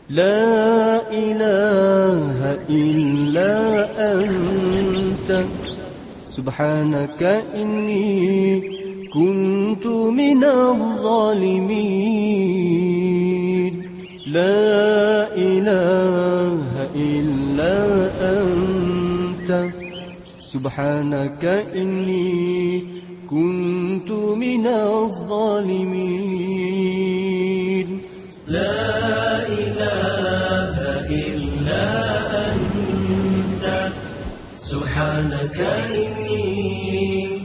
لا إله إلا أنت سبحانك إني كنت من الظالمين. لا إله إلا أنت سبحانك إني كنت من الظالمين. لا إله إلا أنت سبحانك إني